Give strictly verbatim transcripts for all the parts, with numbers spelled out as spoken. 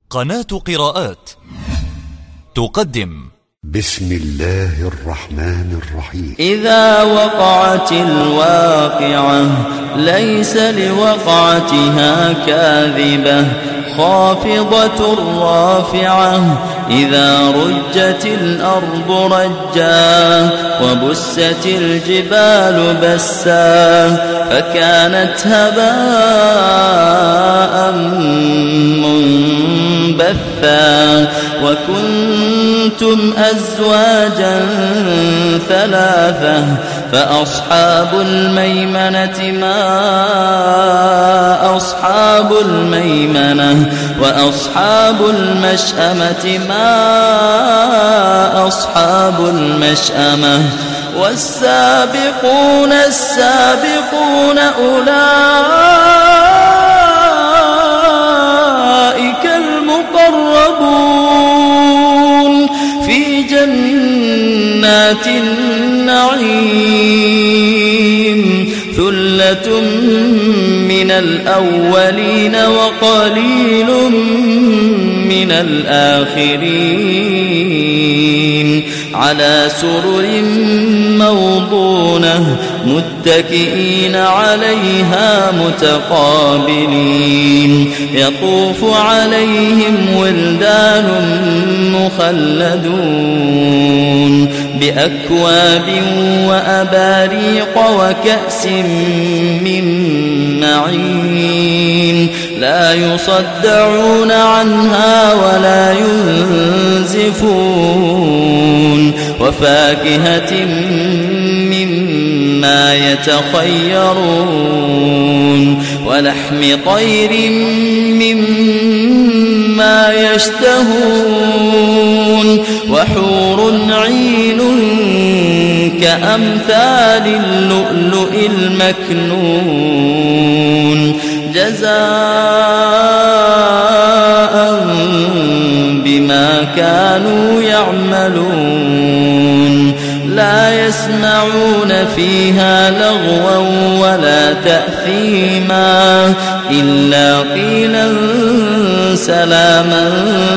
قناة قراءات تقدم بسم الله الرحمن الرحيم. إذا وقعت الواقعة ليس لوقعتها كاذبة خافضة رافعة إذا رجت الأرض رجا وبست الجبال بسا فكانت هباء منبثا وكنتم أزواجا ثلاثة فأصحاب الميمنة ما أصحاب الميمنة وأصحاب المشأمة ما أصحاب المشأمة والسابقون السابقون أولئك المقربون في جنات النعيم ثلة من الأولين وقليل من الآخرين على سرر موضونة متكئين عليها متقابلين يطوف عليهم ولدان مخلدون بأكواب وأباريق وكأس من معين لا يصدعون عنها ولا ينزفون وفاكهة مما يتخيرون ولحم طير مما يشتهون وحور عين كأمثال اللؤلؤ المكنون جزاء بما كانوا يعملون لا يسمعون فيها لغوا ولا تأثيما إلا قيلا سلاما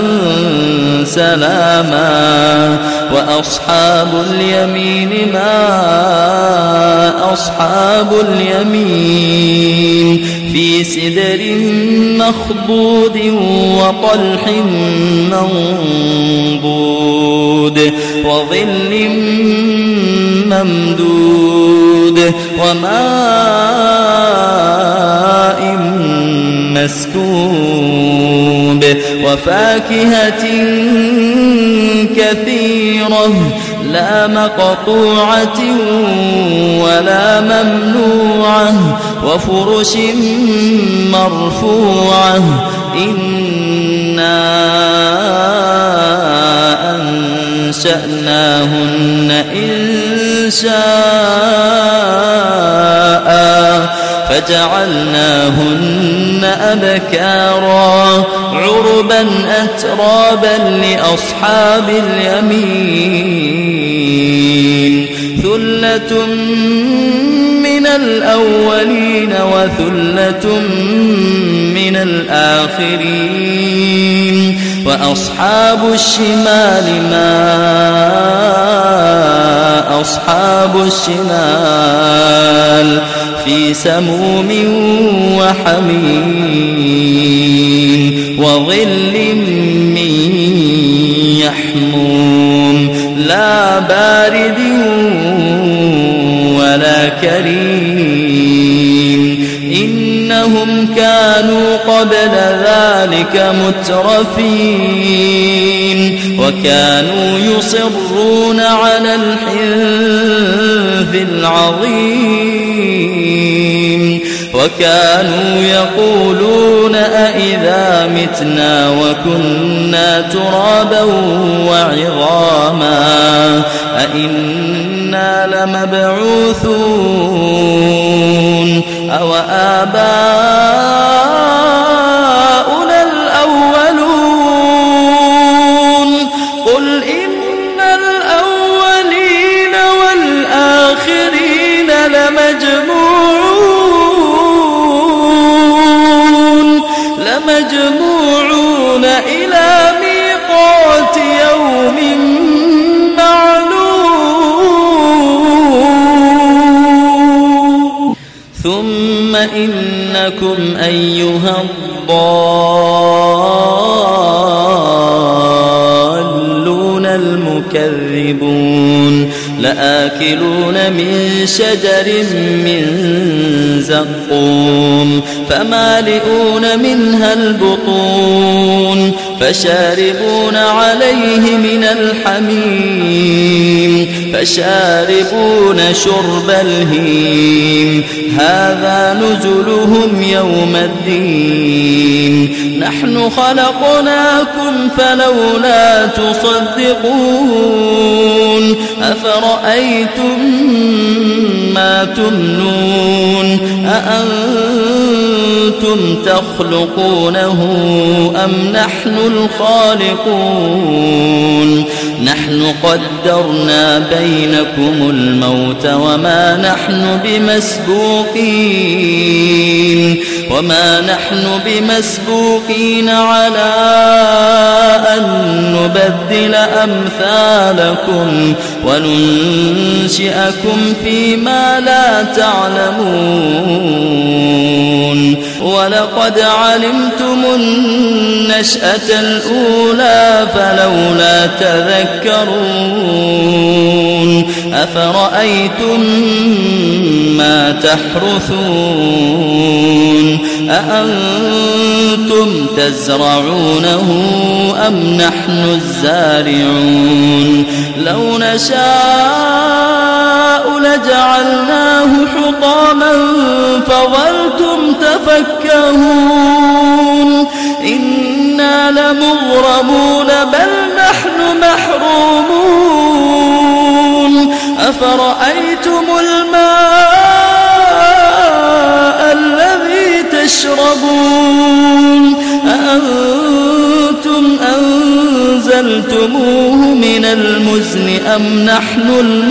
سلاما وأصحاب اليمين ما أصحاب اليمين في سدر مخضود وطلح منضود وظل ممدود وماء مسكوب وفاكهة كثيرة لا مقطوعة ولا ممنوعة وفرش مرفوعة إنا أنشأناهن إنشاء فجعلناهن أبكارا عربا أترابا لأصحاب اليمين ثلة من الأولين وثلة من الآخرين وأصحاب الشمال ما أصحاب الشمال في سموم وحميم وظل من يحموم لا بارد ولا كريم إنهم كانوا قبل ذلك مترفين وكانوا يصرون على الحنث العظيم وكانوا يقولون أئذا متنا وكنا ترابا وعظاما أئنا لمبعوثون أو آباؤنا الأولون قل إن الأولين والآخرين لمجموعون لمجموعون إلى إلى ميقات يوم معلوم ثم إنكم أيها الضالون المكذبون لآكلون من شجر من زقوم فمالئون منها البطون فشاربون عليه من الحميم فشاربون شرب الهيم هذا نزلهم يوم الدين نحن خلقناكم فلولا تصدقون أفرأيتم ما تمنون أأنتم تخلقونه أم نحن الخالقون نحن قدرنا بينكم الموت وما نحن بمسبوقين وما نحن بمسبوقين على أن نبدل أمثالكم وننشئكم فيما لا تعلمون ولقد علمتم النشأة الأولى فلولا تذكرون أفرأيتم ما تحرثون أأنتم تزرعونه أم نحن الزارعون لو نشاء لجعلناه حطاما فظلتم تفكهون إنا لمغرمون بل نحن محرومون أفرأيتم الماء الذي تشربون أأنتم أنزلتموه من المزن أم نحن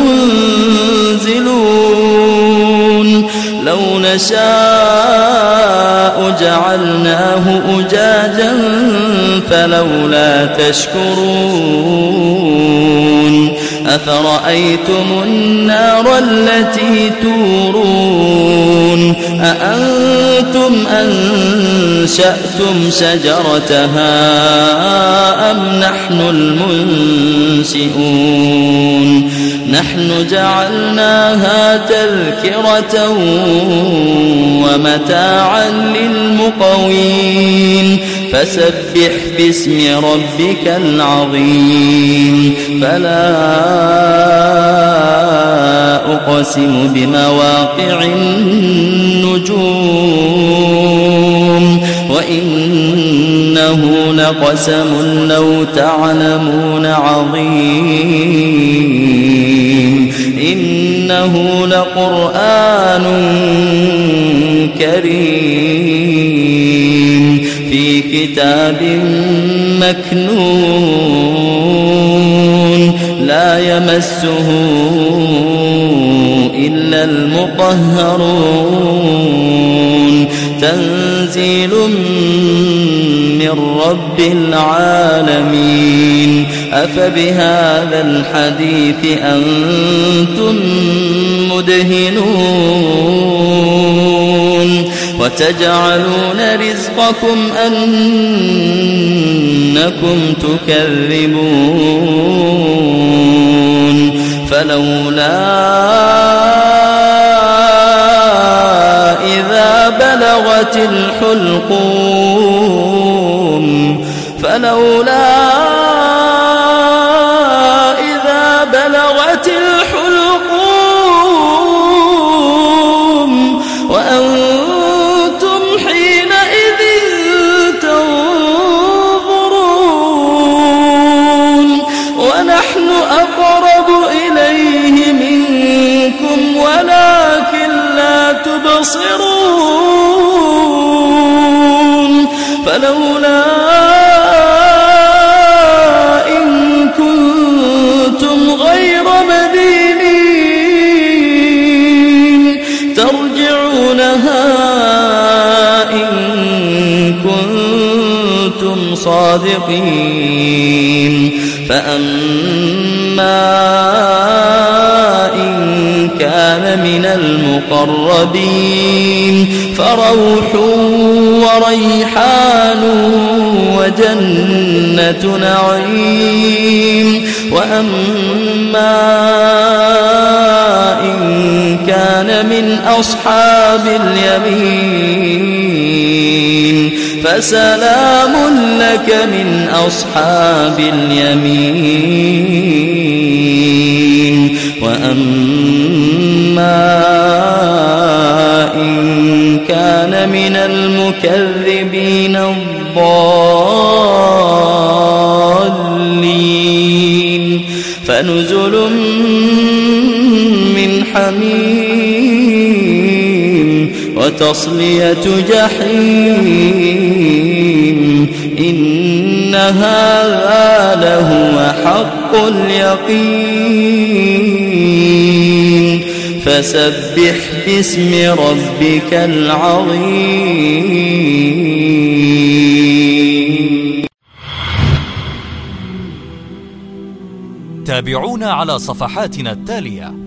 المنزلون لو نشاء جعلناه أجاجا فلولا تشكرون أفرأيتم النار التي تورون أأنتم أنشأتم شجرتها أم نحن المنشئون نحن جعلناها تذكرة ومتاعا للمقوين فسبح باسم ربك العظيم فلا أقسم بمواقع النجوم وإنه لقسم لو تعلمون عظيم إنه لقرآن كريم في كتاب مكنون لا يمسه إلا المطهرون تنزيل من رب العالمين أفبهذا الحديث أنتم مدهنون وتجعلون رزقكم أنكم تكذبون فلولا إذا بلغت الحلقوم فلولا إذا بلغت الحلقوم وأنتم حينئذ تنظرون ونحن أقرب إليه منكم ولكن لا تبصرون فلولا الصادقين فأما إن كان من المقربين فروح وريحان وجنة نعيم وأما إن كان من أصحاب اليمين فسلام لك من أصحاب اليمين وأما إن كان من المكذبين الضالين فنزل من حميم وتصلية جحيم إن هذا لهو حق اليقين فسبح باسم ربك العظيم. تابعونا على صفحاتنا التالية: